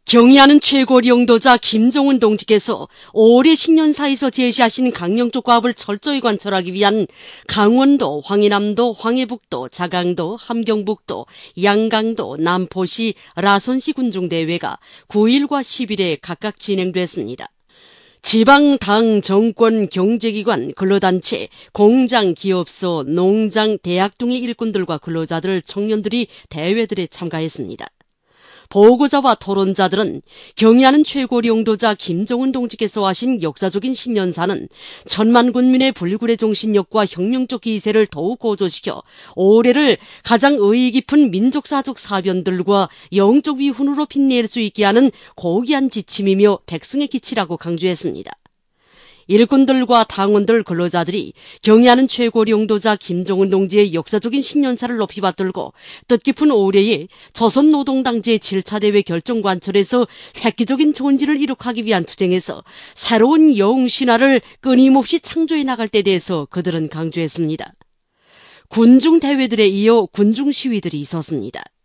경의하는 최고리 용도자 김종은 동지께서 올해 신년사에서 제시하신 강령적 과업을 철저히 관철하기 위한 강원도, 황해남도, 황해북도, 자강도, 함경북도, 양강도, 남포시, 라선시 군중대회가 9일과 10일에 각각 진행됐습니다. 지방, 당, 정권, 경제기관, 근로단체, 공장, 기업소, 농장, 대학 등의 일꾼들과 근로자들, 청년들이 대회들에 참가했습니다. 보고자와 토론자들은 경의하는 최고리 용도자 김종은 동지께서 하신 역사적인 신년사는 천만 군민의 불굴의 정신력과 혁명적 기세를 더욱 고조시켜 올해를 가장 의의 깊은 민족사적 사변들과 영적 위훈으로 빛낼 수 있게 하는 고귀한 지침이며 백성의 기치라고 강조했습니다. 일꾼들과 당원들, 근로자들이 경의하는 최고리 용도자 김종은 동지의 역사적인 신년사를 높이 받들고 뜻깊은 올해에 조선노동당 제7차 대회 결정 관철에서 획기적인 전지를 이룩하기 위한 투쟁에서 새로운 영웅신화를 끊임없이 창조해 나갈 때 대해서 그들은 강조했습니다. 군중 대회들에 이어 군중 시위들이 있었습니다.